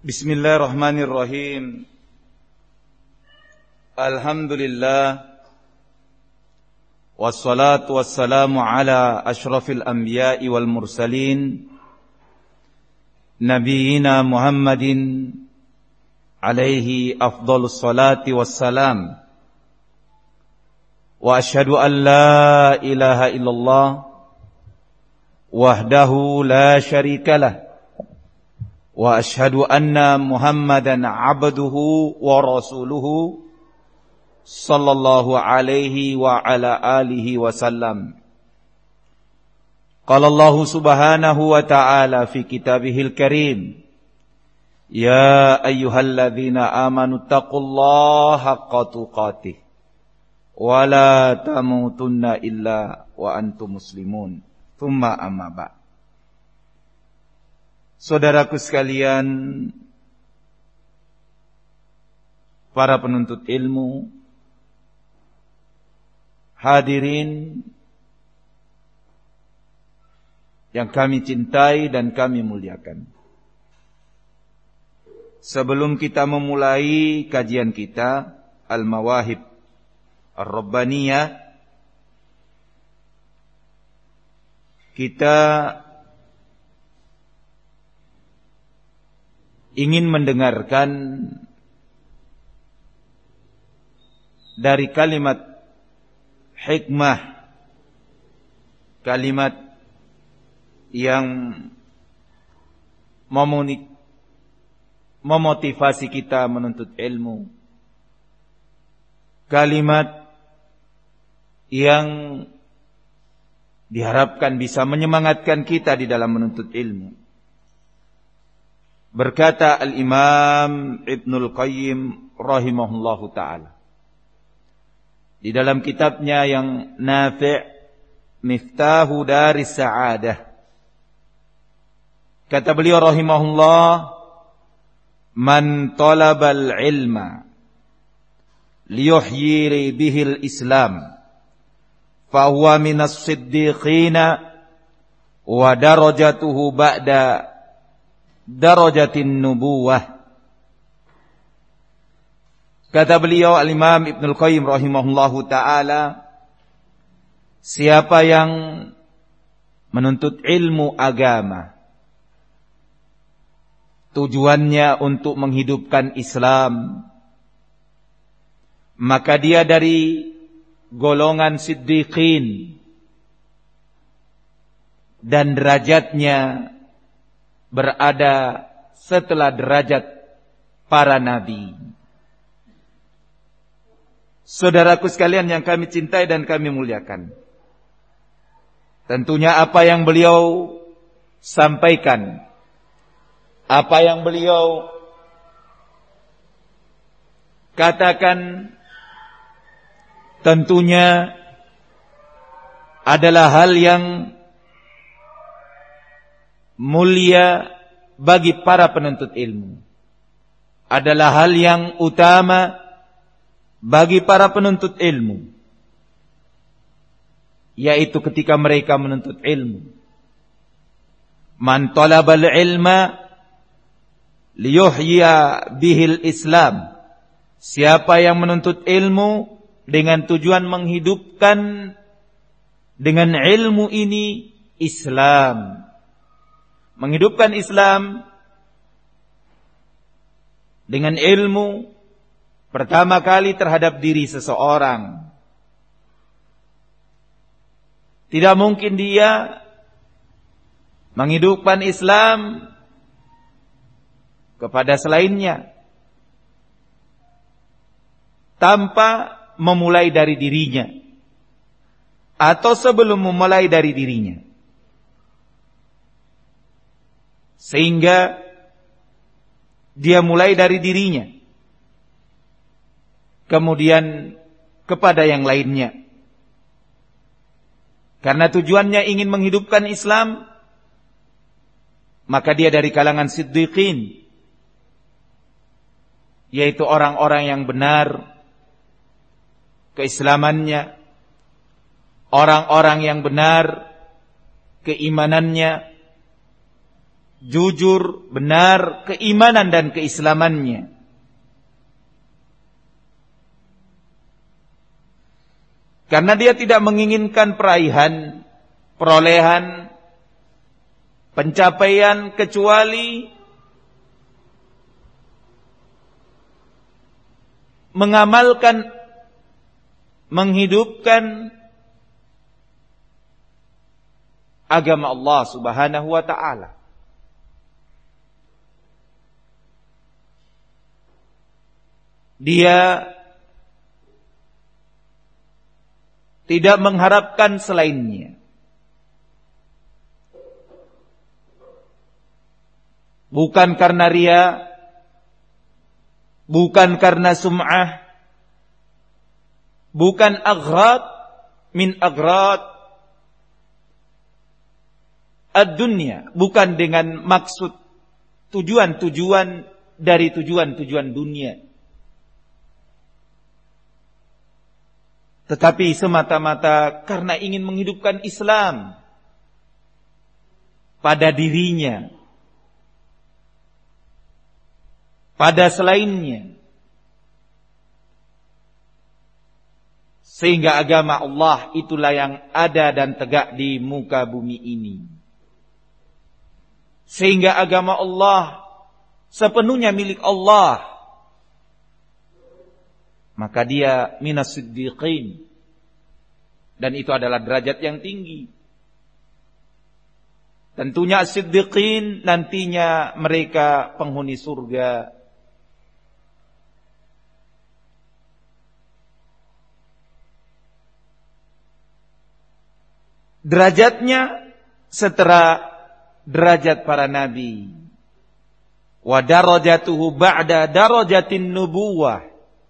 Bismillahirrahmanirrahim. Alhamdulillah. Wassalatu wassalamu ala ashrafil anbiya'i wal mursalin, Nabiyyina Muhammadin alaihi afdhalus salati wassalam. Wa ashhadu an la ilaha illallah wahdahu la syarikalah. Wa ashhadu anna Muhammadan abduhu wa rasuluhu sallallahu alaihi wa ala alihi wasallam. Qala Allah subhanahu wa ta'ala fi kitabihil karim, ya ayyuhalladzina amanu taqullaha haqqa tuqatih wa la tamutunna illa wa antum muslimun. Tsumma amma ba'd. Saudaraku sekalian, para penuntut ilmu, hadirin yang kami cintai dan kami muliakan. Sebelum kita memulai kajian kita Al-Mawahib Ar-Rabbaniyah, kita ingin mendengarkan dari kalimat hikmah, kalimat yang memotivasi kita menuntut ilmu, kalimat yang diharapkan bisa menyemangatkan kita di dalam menuntut ilmu. Berkata Al-Imam Ibnul Qayyim rahimahullahu ta'ala di dalam kitabnya yang Nafi' Miftahu Daris Sa'adah, kata beliau rahimahullah, man talabal ilma liyuhyi bihil Islam fahuwa minas siddiqina wa darajatuhu ba'da darajatin nubuwah. Kata beliau Al-Imam Ibnul Qayyim rahimahullahu ta'ala, siapa yang menuntut ilmu agama tujuannya untuk menghidupkan Islam, maka dia dari golongan siddiqin dan derajatnya berada setelah derajat para nabi. Saudaraku sekalian yang kami cintai dan kami muliakan, tentunya apa yang beliau sampaikan, apa yang beliau katakan, tentunya adalah hal yang mulia bagi para penuntut ilmu, adalah hal yang utama bagi para penuntut ilmu, yaitu ketika mereka menuntut ilmu. Man talabal ilma liyuhya bihil Islam, siapa yang menuntut ilmu dengan tujuan menghidupkan dengan ilmu ini Islam, menghidupkan Islam dengan ilmu pertama kali terhadap diri seseorang. Tidak mungkin dia menghidupkan Islam kepada selainnya tanpa memulai dari dirinya atau sebelum memulai dari dirinya, sehingga dia mulai dari dirinya, kemudian kepada yang lainnya. Karena tujuannya ingin menghidupkan Islam, maka dia dari kalangan siddiqin, yaitu orang-orang yang benar keislamannya, orang-orang yang benar keimanannya, jujur, benar keimanan dan keislamannya. Karena dia tidak menginginkan peraihan, perolehan, pencapaian kecuali mengamalkan, menghidupkan agama Allah Subhanahu wa ta'ala. Dia tidak mengharapkan selainnya. Bukan karena riya, bukan karena sum'ah, bukan aghrad min aghrad ad-dunya, bukan dengan maksud tujuan-tujuan dari tujuan-tujuan dunia, tetapi semata-mata karena ingin menghidupkan Islam pada dirinya, pada selainnya, sehingga agama Allah itulah yang ada dan tegak di muka bumi ini. Sehingga agama Allah sepenuhnya milik Allah, maka dia minas siddiqin, dan itu adalah derajat yang tinggi. Tentunya as-siddiqin nantinya mereka penghuni surga. Derajatnya setara derajat para nabi. Wa darajatuhu ba'da darajatin nubuwah.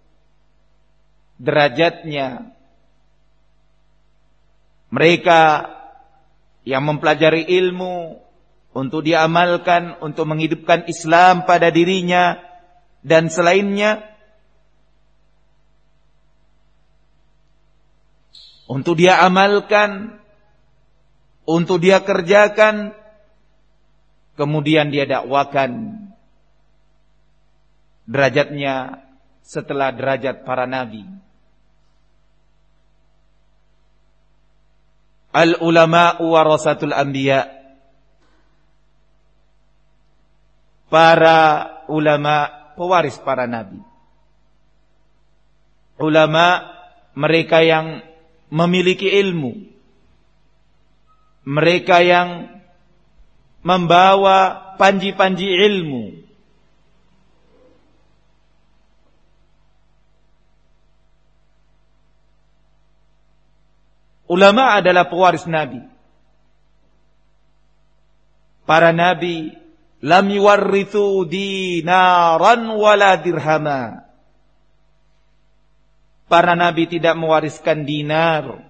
Derajatnya mereka yang mempelajari ilmu untuk diamalkan, untuk menghidupkan Islam pada dirinya dan selainnya, untuk dia amalkan, untuk dia kerjakan, kemudian dia dakwakan. Derajatnya setelah derajat para nabi. Al-ulama'u warasatul anbiya. Para ulama pewaris para nabi. Ulama mereka yang memiliki ilmu, mereka yang membawa panji-panji ilmu. Ulama adalah pewaris nabi. Para nabi lam yuwarrithu dinaran wala dirhama. Para nabi tidak mewariskan dinar.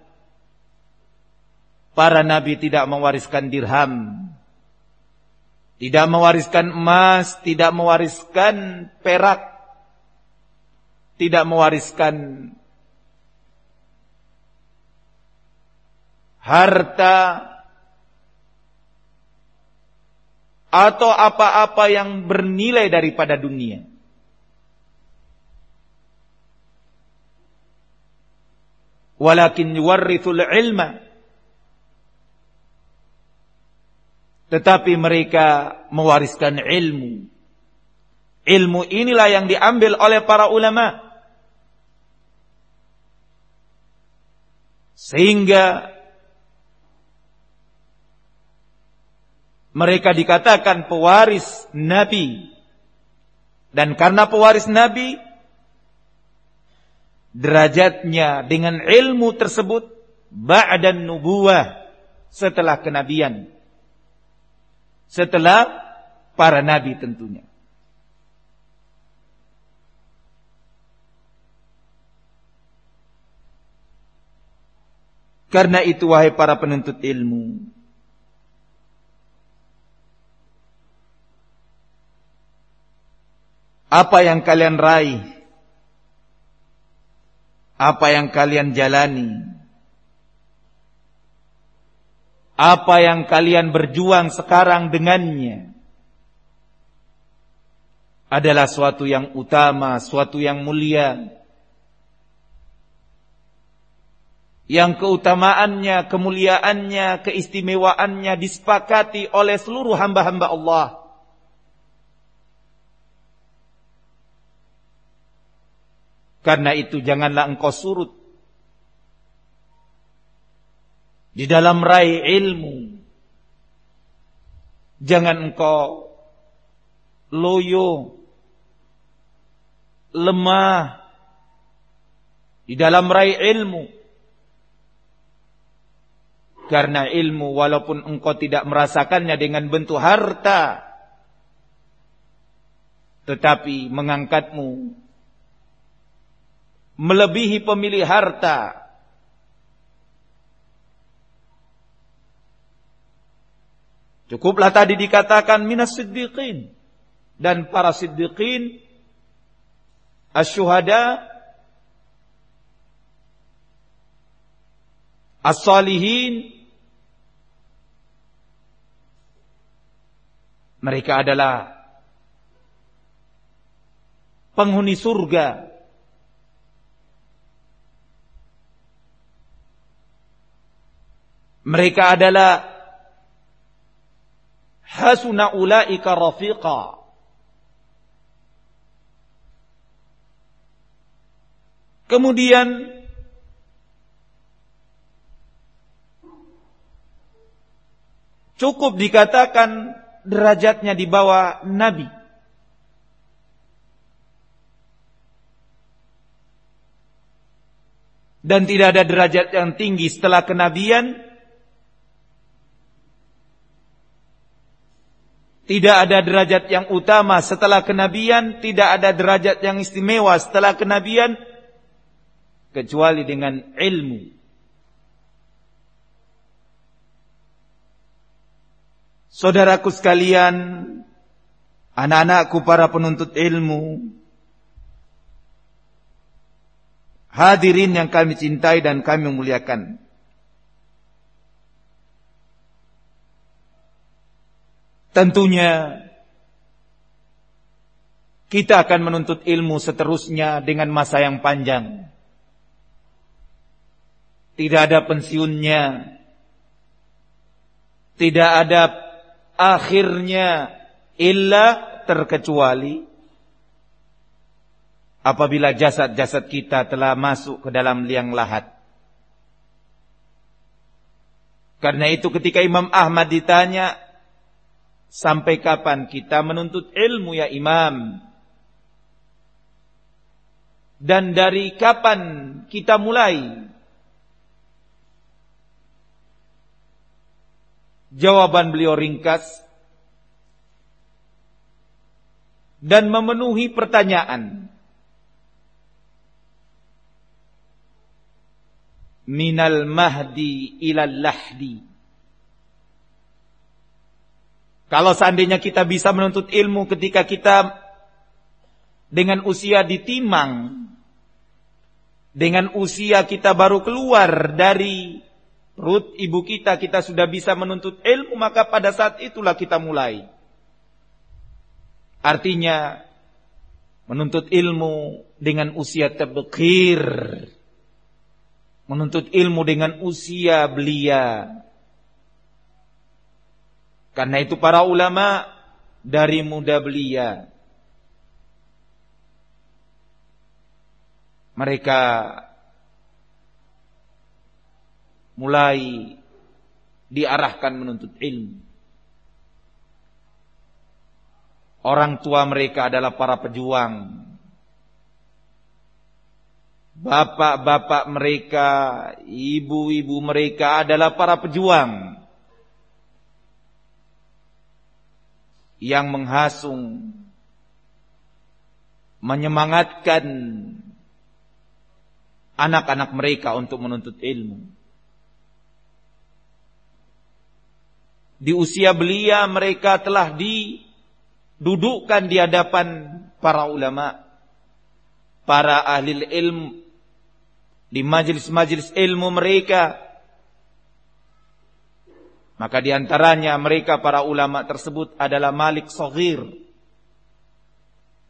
Para nabi tidak mewariskan dirham. Tidak mewariskan emas, tidak mewariskan perak. Tidak mewariskan harta atau apa-apa yang bernilai daripada dunia. Walakin yuwarrithul ilma. Tetapi mereka mewariskan ilmu. Ilmu inilah yang diambil oleh para ulama. Sehingga mereka dikatakan pewaris nabi. Dan karena pewaris nabi, derajatnya dengan ilmu tersebut ba'dan nubuwah, setelah kenabian, setelah para nabi tentunya. Karena itu wahai para penuntut ilmu, apa yang kalian raih, apa yang kalian jalani, apa yang kalian berjuang sekarang dengannya, adalah suatu yang utama, suatu yang mulia, yang keutamaannya, kemuliaannya, keistimewaannya disepakati oleh seluruh hamba-hamba Allah. Karena itu janganlah engkau surut di dalam raih ilmu. Jangan engkau loyo, lemah di dalam raih ilmu. Karena ilmu walaupun engkau tidak merasakannya dengan bentuk harta, tetapi mengangkatmu melebihi pemilik harta. Cukuplah tadi dikatakan minas siddiqin, dan para siddiqin, asyuhada, as-salihin, mereka adalah penghuni surga. Mereka adalah hasuna ulaika rafiqa. Kemudian cukup dikatakan derajatnya di bawah Nabi. Dan tidak ada derajat yang tinggi setelah kenabian. Tidak ada derajat yang utama setelah kenabian, tidak ada derajat yang istimewa setelah kenabian, kecuali dengan ilmu. Saudaraku sekalian, anak-anakku para penuntut ilmu, hadirin yang kami cintai dan kami muliakan. Tentunya kita akan menuntut ilmu seterusnya dengan masa yang panjang. Tidak ada pensiunnya, tidak ada akhirnya, illa terkecuali apabila jasad-jasad kita telah masuk ke dalam liang lahat. Karena itu ketika Imam Ahmad ditanya, sampai kapan kita menuntut ilmu ya Imam? Dan dari kapan kita mulai? Jawaban beliau ringkas dan memenuhi pertanyaan. Minal mahdi ilal lahdi. Kalau seandainya kita bisa menuntut ilmu ketika kita dengan usia ditimang, dengan usia kita baru keluar dari perut ibu kita, kita sudah bisa menuntut ilmu, maka pada saat itulah kita mulai. Artinya menuntut ilmu dengan usia tabqir, menuntut ilmu dengan usia belia. Karena itu para ulama dari muda belia, mereka mulai diarahkan menuntut ilmu. Orang tua mereka adalah para pejuang. Bapak-bapak mereka, ibu-ibu mereka adalah para pejuang yang menghasung, menyemangatkan anak-anak mereka untuk menuntut ilmu. Di usia belia mereka telah didudukkan di hadapan para ulama, para ahli ilmu, di majelis-majelis ilmu mereka. Maka di antaranya mereka para ulama tersebut adalah Malik Shaghir,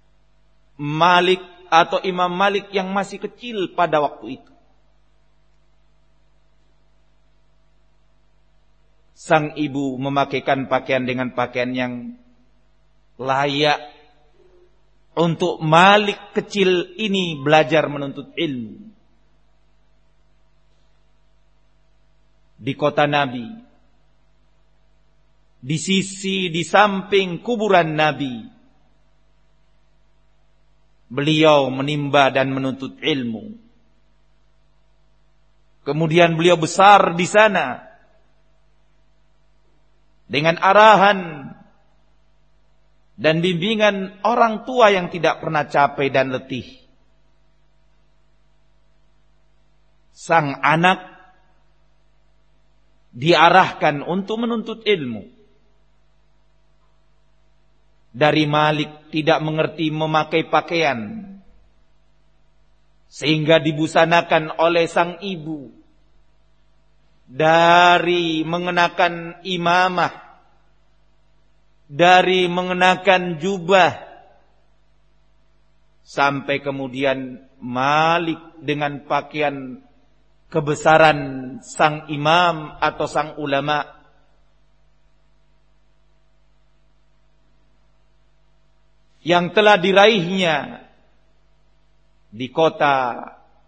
Malik atau Imam Malik yang masih kecil pada waktu itu. Sang ibu memakaikan pakaian dengan pakaian yang layak untuk Malik kecil ini belajar menuntut ilmu. Di kota Nabi, di samping kuburan Nabi, beliau menimba dan menuntut ilmu. Kemudian beliau besar di sana dengan arahan dan bimbingan orang tua yang tidak pernah capek dan letih. Sang anak diarahkan untuk menuntut ilmu. Dari Malik tidak mengerti memakai pakaian, sehingga dibusanakan oleh sang ibu. Dari mengenakan imamah, dari mengenakan jubah, sampai kemudian Malik dengan pakaian kebesaran sang imam atau sang ulama, yang telah diraihnya di kota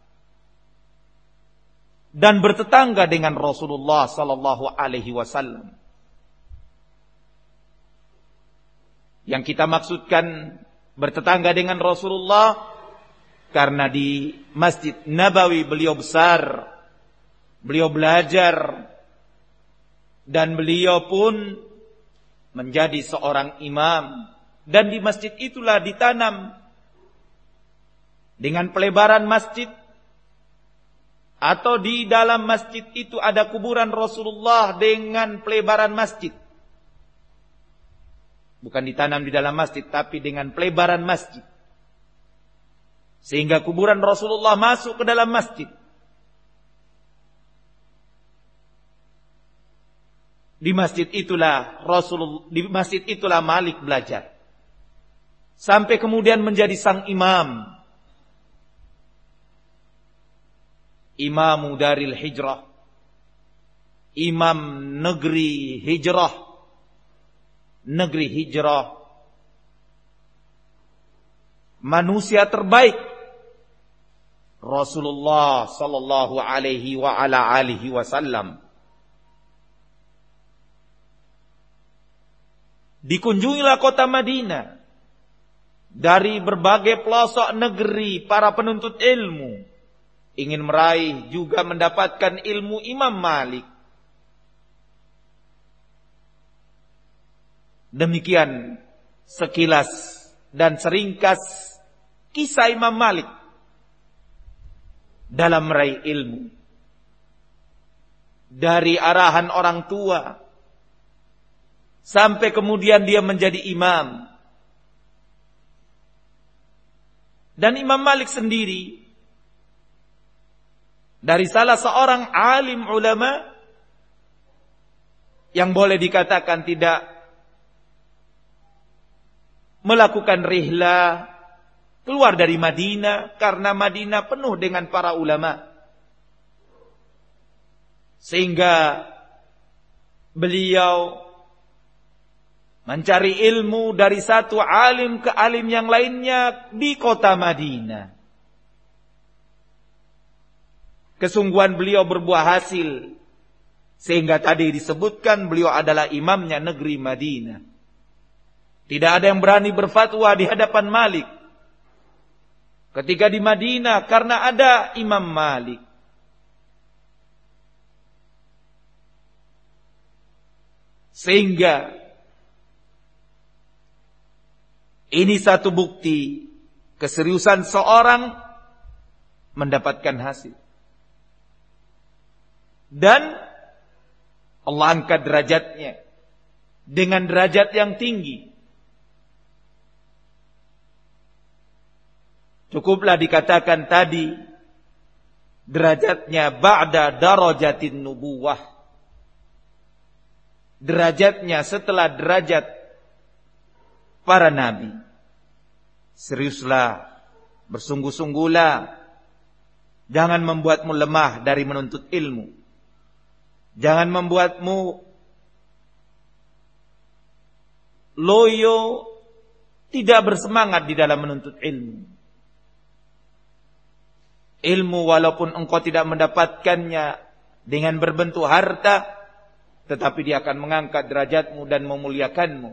dan bertetangga dengan Rasulullah sallallahu alaihi wasallam. Yang kita maksudkan bertetangga dengan Rasulullah karena di Masjid Nabawi beliau besar, beliau belajar, dan beliau pun menjadi seorang imam. Dan di masjid itulah ditanam dengan pelebaran masjid, atau di dalam masjid itu ada kuburan Rasulullah dengan pelebaran masjid. Bukan ditanam di dalam masjid, tapi dengan pelebaran masjid. Sehingga kuburan Rasulullah masuk ke dalam masjid. Di masjid itulah Malik belajar. Sampai kemudian menjadi sang imam. Imamu Daril Hijrah, imam negeri hijrah, manusia terbaik Rasulullah sallallahu alaihi wa ala alihi wasallam. Dikunjungilah kota Madinah dari berbagai pelosok negeri para penuntut ilmu, ingin meraih juga mendapatkan ilmu Imam Malik. Demikian sekilas dan seringkas kisah Imam Malik dalam meraih ilmu. Dari arahan orang tua sampai kemudian dia menjadi imam. Dan Imam Malik sendiri dari salah seorang alim ulama yang boleh dikatakan tidak melakukan rihlah keluar dari Madinah, karena Madinah penuh dengan para ulama. Sehingga beliau mencari ilmu dari satu alim ke alim yang lainnya di kota Madinah. Kesungguhan beliau berbuah hasil, sehingga tadi disebutkan beliau adalah imamnya negeri Madinah. Tidak ada yang berani berfatwa di hadapan Malik ketika di Madinah, karena ada Imam Malik. Sehingga ini satu bukti keseriusan seorang mendapatkan hasil. Dan Allah angkat derajatnya dengan derajat yang tinggi. Cukuplah dikatakan tadi derajatnya ba'da darajatin nubuwah. Derajatnya setelah derajat para nabi. Seriuslah, bersungguh-sungguhlah. Jangan membuatmu lemah dari menuntut ilmu. Jangan membuatmu loyo, tidak bersemangat di dalam menuntut ilmu. Ilmu walaupun engkau tidak mendapatkannya dengan berbentuk harta, tetapi dia akan mengangkat derajatmu dan memuliakanmu.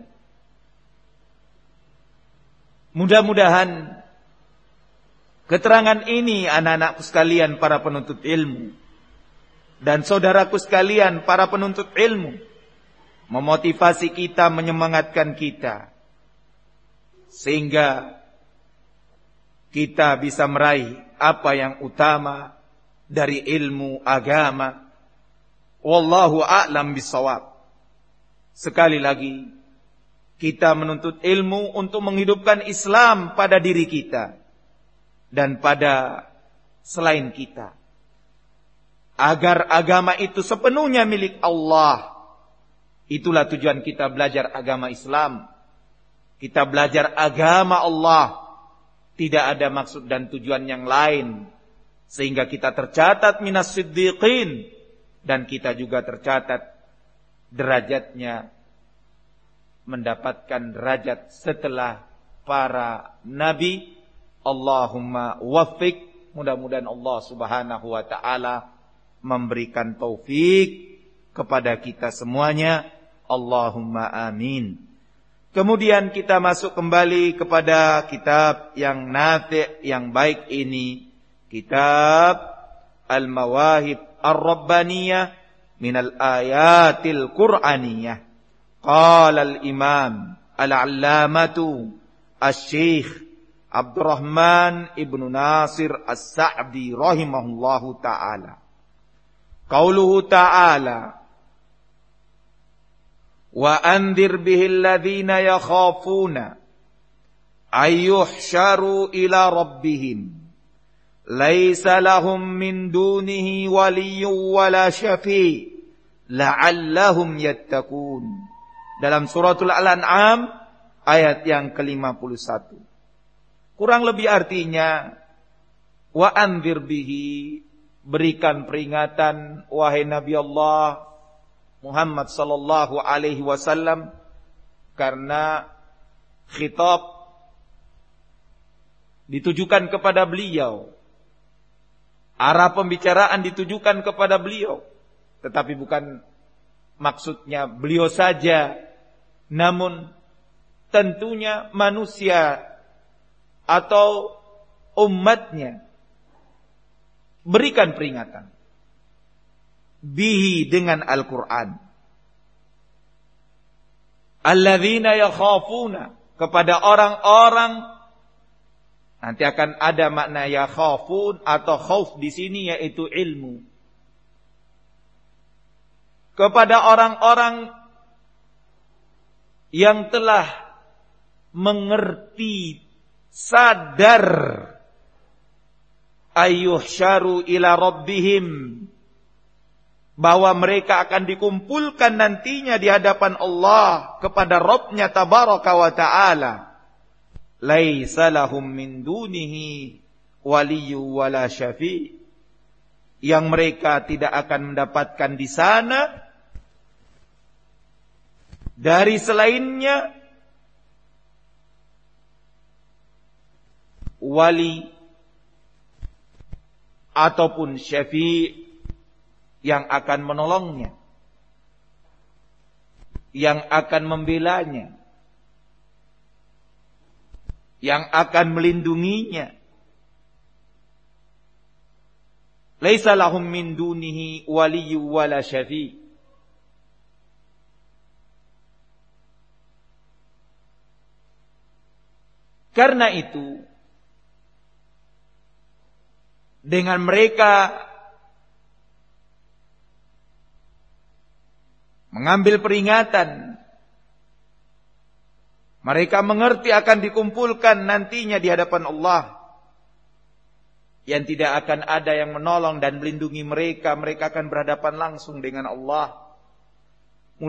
Mudah-mudahan keterangan ini anak-anakku sekalian para penuntut ilmu dan saudaraku sekalian para penuntut ilmu memotivasi kita, menyemangatkan kita sehingga kita bisa meraih apa yang utama dari ilmu agama. Wallahu a'lam bissawab. Sekali lagi, kita menuntut ilmu untuk menghidupkan Islam pada diri kita dan pada selain kita, agar agama itu sepenuhnya milik Allah. Itulah tujuan kita belajar agama Islam. Kita belajar agama Allah, tidak ada maksud dan tujuan yang lain, sehingga kita tercatat minas siddiqin, dan kita juga tercatat derajatnya mendapatkan derajat setelah para nabi. Allahumma waffiq, mudah-mudahan Allah subhanahu wa ta'ala memberikan taufik kepada kita semuanya. Allahumma amin. Kemudian kita masuk kembali kepada kitab yang nafi', yang baik ini, kitab Al-Mawahib Ar-Rabbaniyah minal ayatil Qur'aniyah. Qala al-imam al-allamatu asy-syekh Abdurrahman ibnu Nasir As-Sa'di rahimahullahu ta'ala. Qauluhu ta'ala, wa anzir bihil ladzina yakhafuna ayyuhsyaru ila rabbihim laisa lahum min dunihi waliyyun wala syafi' la'allahum yattaqun. Dalam suratul Al-An'am ayat yang ke-51. Kurang lebih artinya, wa anzir bihi, berikan peringatan wahai Nabi Allah Muhammad sallallahu alaihi wasallam, karena khitab ditujukan kepada beliau. Arah pembicaraan ditujukan kepada beliau, tetapi bukan maksudnya beliau saja, namun tentunya manusia atau umatnya. Berikan peringatan bihi, dengan Al-Quran. Alladzina yakhafuna, kepada orang-orang, nanti akan ada makna yakhafun atau khauf di sini, yaitu ilmu. Kepada orang-orang yang telah mengerti, sadar, ayyuhsyaru ila rabbihim, bahwa mereka akan dikumpulkan nantinya di hadapan Allah kepada Rabbnya tabaraka wa ta'ala. Laisa lahum min dunihi waliyyu wala syafi', yang mereka tidak akan mendapatkan di sana dari selainnya wali ataupun syafi' yang akan menolongnya, yang akan membelanya, yang akan melindunginya. Laisa lahum min dunihi waliyyu wala syafi'. Karena itu, dengan mereka mengambil peringatan, mereka mengerti akan dikumpulkan nantinya di hadapan Allah, yang tidak akan ada yang menolong dan melindungi mereka. Mereka akan berhadapan langsung dengan Allah.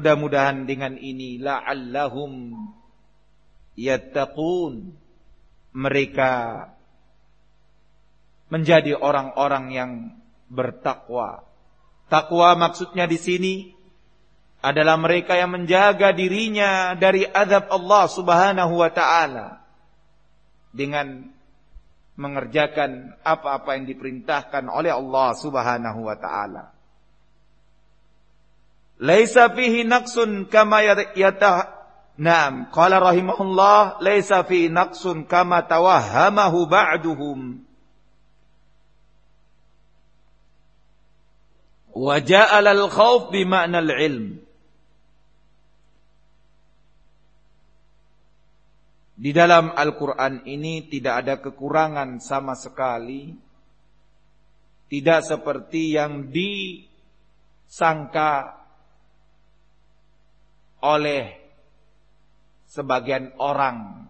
Mudah-mudahan dengan ini la'allahum yattaqun, mereka menjadi orang-orang yang bertakwa. Takwa maksudnya di sini adalah mereka yang menjaga dirinya dari azab Allah Subhanahu wa taala dengan mengerjakan apa-apa yang diperintahkan oleh Allah Subhanahu wa taala. Laisa fihi naqsun kama Naam, qala rahimahullah, laisa fihi naqsun kama tawahhamahu ba'duhum. Wa ja'ala al-khawf bi ma'na al-ilm. Di dalam Al-Quran ini tidak ada kekurangan sama sekali. Tidak seperti yang disangka oleh sebagian orang.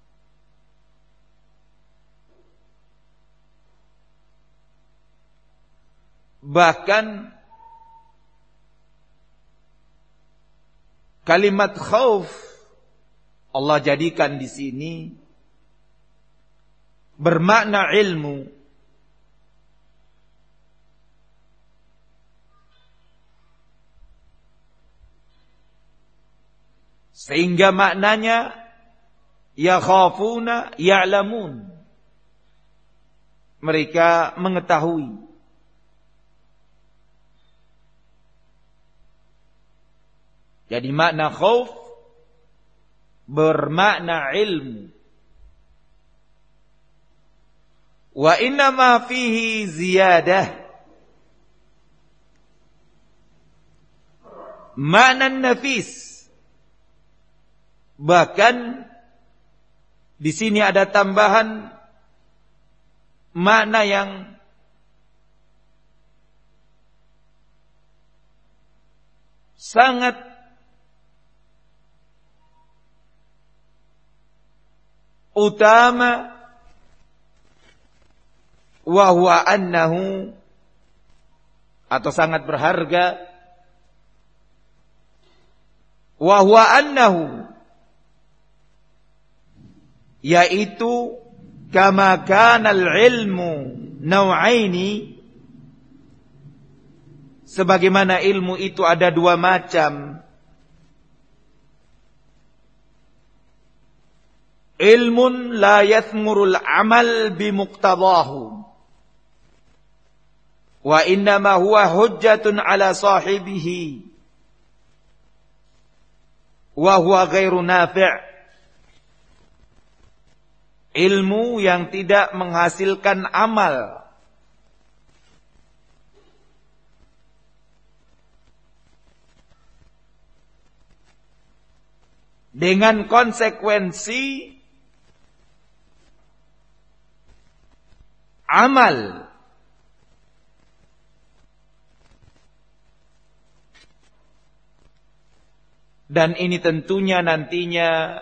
Bahkan kalimat khauf Allah jadikan di sini bermakna ilmu. Sehingga maknanya yakhafuna ya'lamun. Mereka mengetahui. Jadi makna khauf bermakna ilmu. Wa inna ma fihi ziyadah. Makna nafis. Bahkan di sini ada tambahan makna yang sangat utama, wa huwa annahu, atau sangat berharga, wa huwa annahu, yaitu kama kana al-ilmu naw'aini, sebagaimana ilmu itu ada dua macam. Ilmun la yathmurul amal bimuqtadahu wa innama huwa hujjatun ala sahibihi wa huwa ghairu nafi'. Ilmu yang tidak menghasilkan amal. Dengan konsekuensi amal. Dan ini tentunya nantinya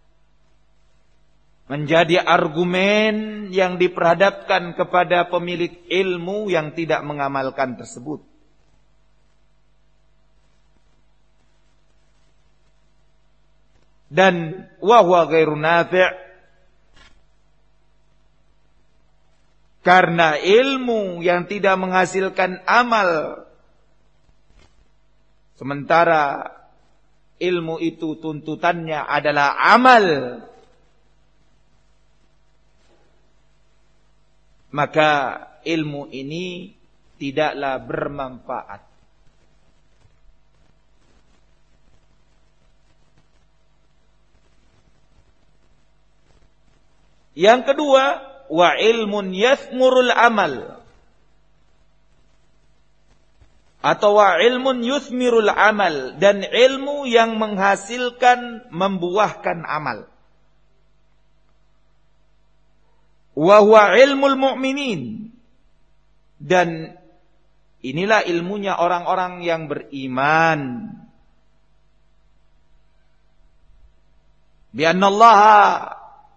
menjadi argumen yang diperhadapkan kepada pemilik ilmu yang tidak mengamalkan tersebut. Dan wa huwa ghairu nafi', karena ilmu yang tidak menghasilkan amal, sementara ilmu itu tuntutannya adalah amal, maka ilmu ini tidaklah bermanfaat. Yang kedua, wa ilmun yathmurul amal, atau wa ilmun yuthmirul amal, dan ilmu yang menghasilkan, membuahkan amal. Wa huwa ilmul mu'minin, dan inilah ilmunya orang-orang yang beriman. Bi annallaha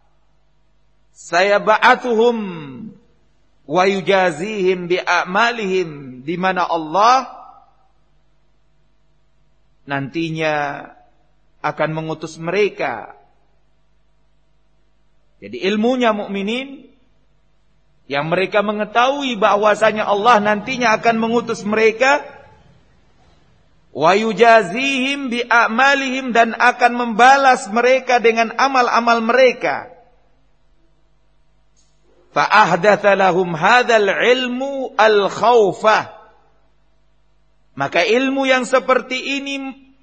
sayab'atuhum wa yujazihim bi a'malihim, di mana Allah nantinya akan mengutus mereka, Jadi ilmunya mukminin yang mereka mengetahui bahwasanya Allah nantinya akan mengutus mereka, wa yujazihim bi a'malihim, dan akan membalas mereka dengan amal-amal mereka. Fa ahdatha lahum hadzal ilmu al-khaufah. Maka ilmu yang seperti ini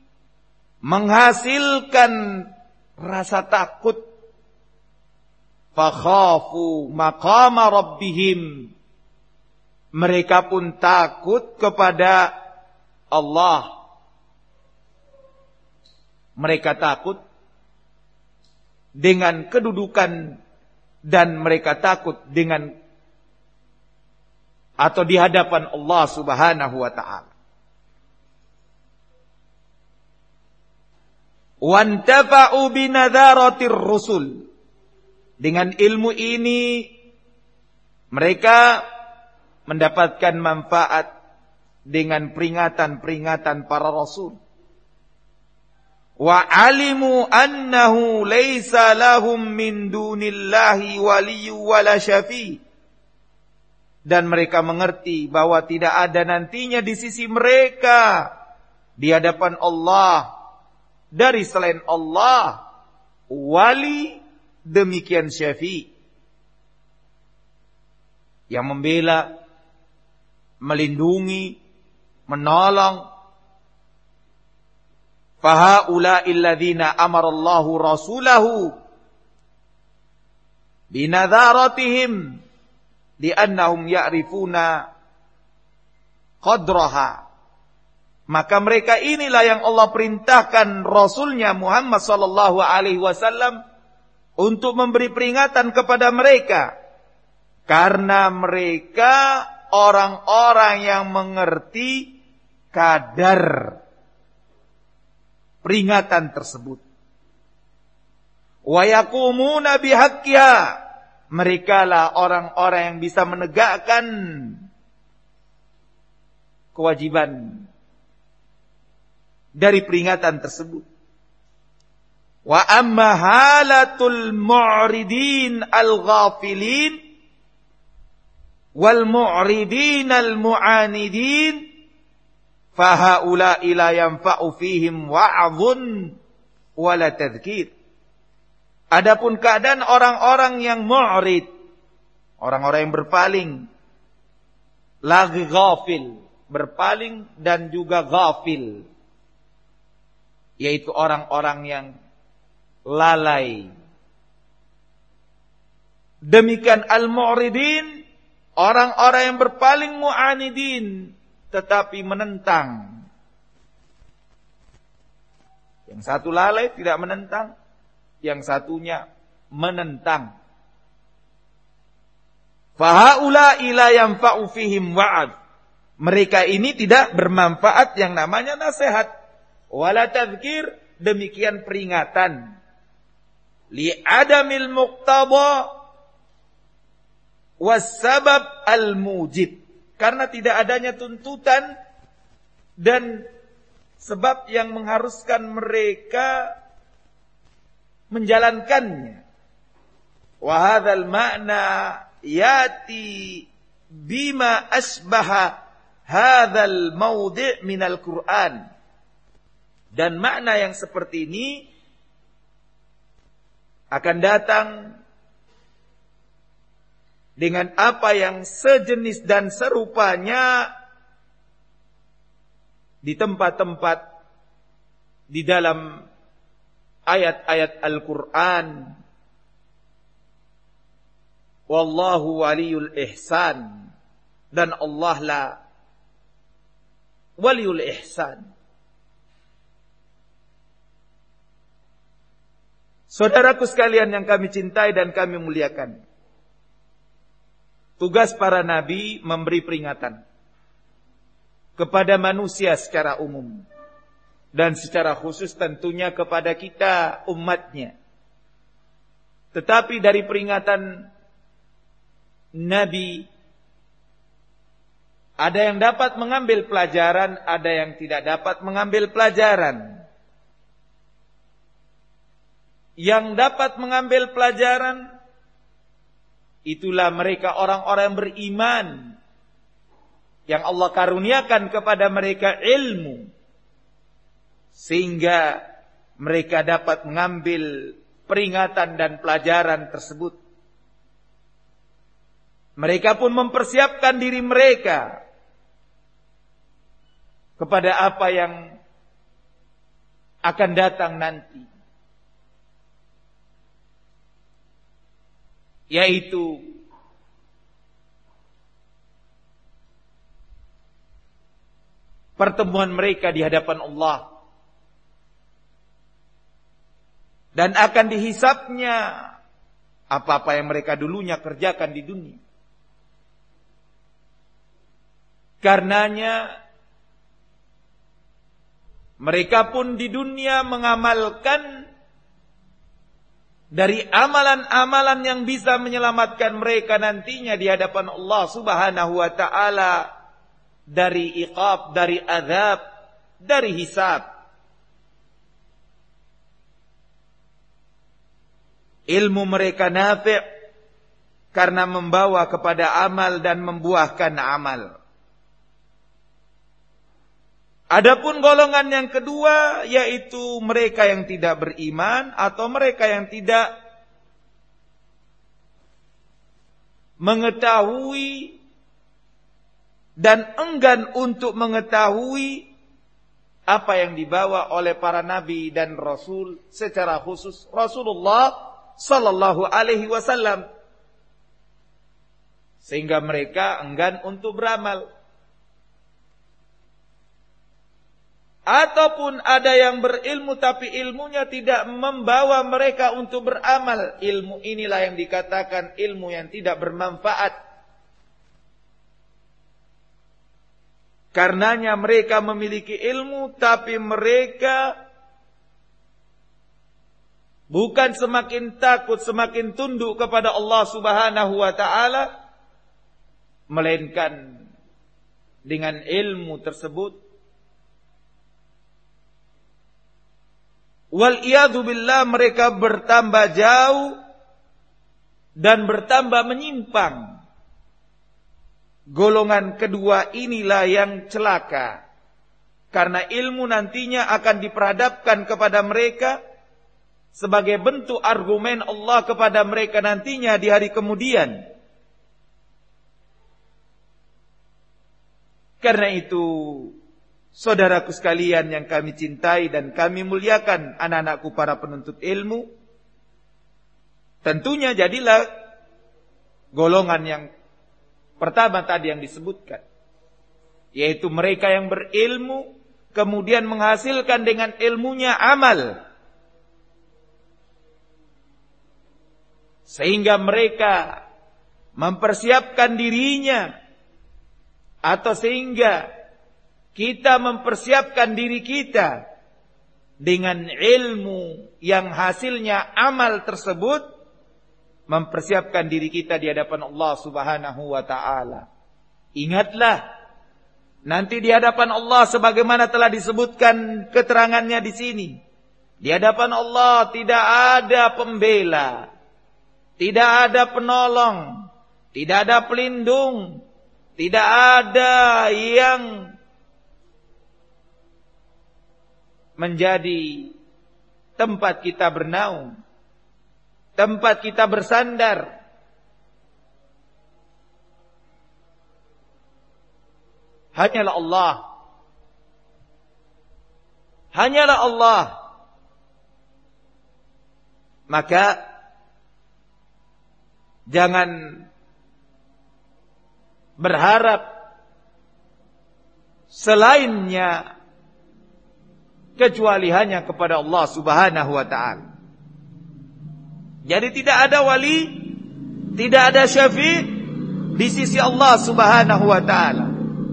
menghasilkan rasa takut. Fakhafu maqama rabbihim. Mereka pun takut kepada Allah. Mereka takut dengan kedudukan, dan mereka takut dengan atau di hadapan Allah Subhanahu wa ta'ala. Wantafa'u binadharatir rusul. Dengan ilmu ini mereka mendapatkan manfaat dengan peringatan-peringatan para rasul. Wa alimu annahu laisa lahum min dunillahi waliyyu wala syafi'. Dan mereka mengerti bahwa tidak ada nantinya di sisi mereka di hadapan Allah dari selain Allah wali, demikian syafi', yang membela, melindungi, menolong. Fahaula'il ladzina amarallahu rasulahu binadharatihim li'annahum ya'rifuna qadraha. Maka mereka inilah yang Allah perintahkan Rasulnya Muhammad sallallahu alaihi wasallam untuk memberi peringatan kepada mereka, karena mereka orang-orang yang mengerti kadar peringatan tersebut. Wa yaqumuna bihaqqiha. Mereka lah orang-orang yang bisa menegakkan kewajiban dari peringatan tersebut. Wa amma halatul mu'ridin al-ghafilin wal mu'ridin al-mu'anidin fahaula'i la yanfa'u fihim wa'adhun wala tadhkir. Adapun keadaan orang-orang yang mu'rid, orang-orang yang berpaling, lagi ghafil, berpaling dan juga ghafil, yaitu orang-orang yang lalai. Demikian al-mu'ridin, orang-orang yang berpaling, mu'anidin, tetapi menentang. Yang satu lalai tidak menentang, yang satunya menentang. Fahaula'i la yanfa'u fihim wa'ad. Mereka ini tidak bermanfaat yang namanya nasihat. Wala tadhkir, demikian peringatan. Li'adamil muqtada wassabab al-mujib. Karena tidak adanya tuntutan dan sebab yang mengharuskan mereka menjalankannya. Wa hadzal ma'na yati bima asbaha hadzal mawdi' minal Qur'an. Dan makna yang seperti ini akan datang dengan apa yang sejenis dan serupanya di tempat-tempat di dalam ayat-ayat Al-Quran. Wallahu waliyul ihsan. Dan Allah lah waliyul ihsan. Saudaraku sekalian yang kami cintai dan kami muliakan, tugas para nabi memberi peringatan kepada manusia secara umum, dan secara khusus tentunya kepada kita umatnya. Tetapi dari peringatan nabi, ada yang dapat mengambil pelajaran, ada yang tidak dapat mengambil pelajaran. Yang dapat mengambil pelajaran Itulah mereka orang-orang yang beriman, yang Allah karuniakan kepada mereka ilmu, sehingga mereka dapat mengambil peringatan dan pelajaran tersebut. Mereka pun mempersiapkan diri mereka kepada apa yang akan datang nanti, yaitu pertemuan mereka di hadapan Allah, dan akan dihisapnya apa-apa yang mereka dulunya kerjakan di dunia. Karenanya mereka pun di dunia mengamalkan dari amalan-amalan yang bisa menyelamatkan mereka nantinya di hadapan Allah Subhanahu wa taala dari iqab, dari azab, dari hisab. Ilmu mereka nafi' karena membawa kepada amal dan membuahkan amal. Adapun golongan yang kedua, yaitu mereka yang tidak beriman atau mereka yang tidak mengetahui dan enggan untuk mengetahui apa yang dibawa oleh para nabi dan rasul, secara khusus Rasulullah sallallahu alaihi wasallam, sehingga mereka enggan untuk beramal. Ataupun ada yang berilmu tapi ilmunya tidak membawa mereka untuk beramal. Ilmu inilah yang dikatakan ilmu yang tidak bermanfaat. Karenanya mereka memiliki ilmu tapi mereka bukan semakin takut, semakin tunduk kepada Allah Subhanahu wa taala, melainkan dengan ilmu tersebut wal-iyadhu billah mereka bertambah jauh dan bertambah menyimpang. Golongan kedua inilah yang celaka, karena ilmu nantinya akan diperhadapkan kepada mereka sebagai bentuk argumen Allah kepada mereka nantinya di hari kemudian. Karena itu, saudaraku sekalian yang kami cintai dan kami muliakan, anak-anakku para penuntut ilmu, tentunya jadilah golongan yang pertama tadi yang disebutkan, yaitu mereka yang berilmu kemudian menghasilkan dengan ilmunya amal, sehingga mereka mempersiapkan dirinya, atau sehingga kita mempersiapkan diri kita dengan ilmu yang hasilnya amal tersebut, mempersiapkan diri kita di hadapan Allah Subhanahu wa taala. Ingatlah, nanti di hadapan Allah sebagaimana telah disebutkan keterangannya di sini. Di hadapan Allah tidak ada pembela, tidak ada penolong, tidak ada pelindung, tidak ada yang menjadi tempat kita bernaung, tempat kita bersandar. Hanyalah Allah. Hanyalah Allah. Maka jangan berharap selainnya kecuali hanya kepada Allah Subhanahu wa ta'ala. Jadi tidak ada wali, tidak ada syafi' di sisi Allah Subhanahu wa ta'ala.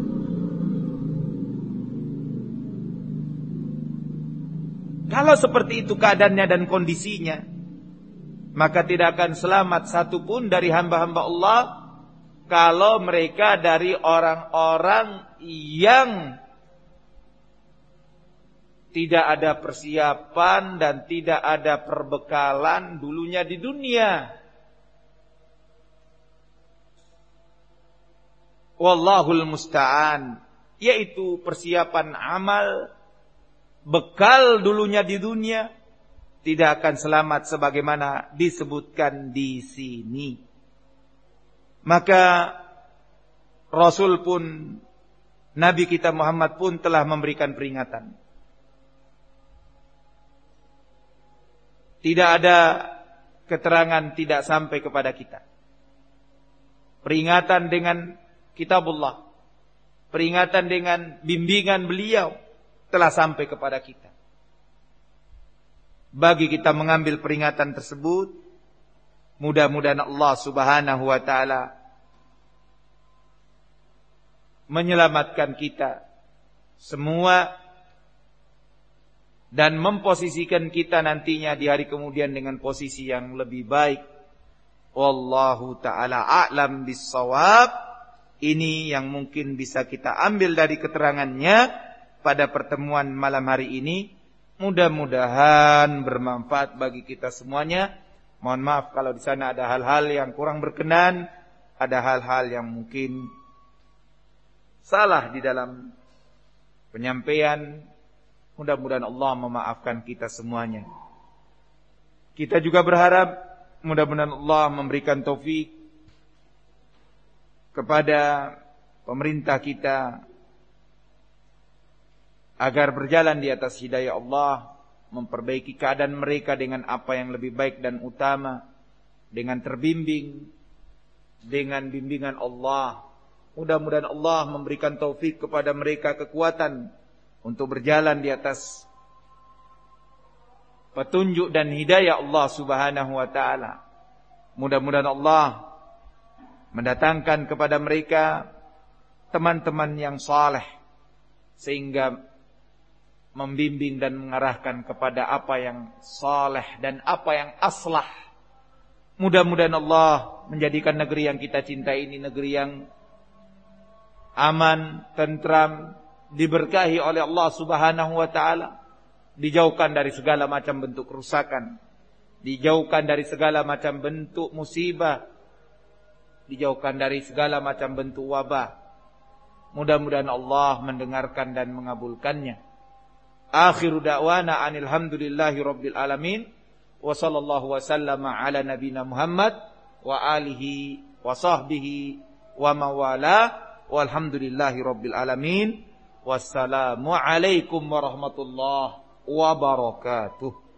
Kalau seperti itu keadaannya dan kondisinya, maka tidak akan selamat satupun dari hamba-hamba Allah kalau mereka dari orang-orang yang tidak ada persiapan dan tidak ada perbekalan dulunya di dunia. Wallahul musta'an, yaitu persiapan amal, bekal dulunya di dunia, tidak akan selamat sebagaimana disebutkan di sini. Maka Rasul pun, Nabi kita Muhammad pun telah memberikan peringatan. Tidak ada keterangan tidak sampai kepada kita. Peringatan dengan kitabullah, peringatan dengan bimbingan beliau telah sampai kepada kita. Bagi kita mengambil peringatan tersebut, mudah-mudahan Allah Subhanahu wa taala menyelamatkan kita semua dan memposisikan kita nantinya di hari kemudian dengan posisi yang lebih baik. Wallahu taala a'lam bis-shawab. Ini yang mungkin bisa kita ambil dari keterangannya pada pertemuan malam hari ini. Mudah-mudahan bermanfaat bagi kita semuanya. Mohon maaf kalau di sana ada hal-hal yang kurang berkenan, ada hal-hal yang mungkin salah di dalam penyampaian. Mudah-mudahan Allah memaafkan kita semuanya. Kita juga berharap mudah-mudahan Allah memberikan taufik kepada pemerintah kita agar berjalan di atas hidayah Allah, memperbaiki keadaan mereka dengan apa yang lebih baik dan utama, dengan terbimbing dengan bimbingan Allah. Mudah-mudahan Allah memberikan taufik kepada mereka kekuatan untuk berjalan di atas petunjuk dan hidayah Allah Subhanahu wa taala. Mudah-mudahan Allah mendatangkan kepada mereka teman-teman yang saleh sehingga membimbing dan mengarahkan kepada apa yang saleh dan apa yang aslah. Mudah-mudahan Allah menjadikan negeri yang kita cintai ini negeri yang aman, tentram, diberkahi oleh Allah Subhanahu wa taala, dijauhkan dari segala macam bentuk kerusakan, dijauhkan dari segala macam bentuk musibah, dijauhkan dari segala macam bentuk wabah. Mudah-mudahan Allah mendengarkan dan mengabulkannya. Akhiru da'wana anil hamdulillahi rabbil alamin. Wa sallallahu wa sallama ala nabina Muhammad wa alihi wa sahbihi wa mawala. Walhamdulillahi rabbil alamin. Wassalamu alaikum warahmatullahi wabarakatuh.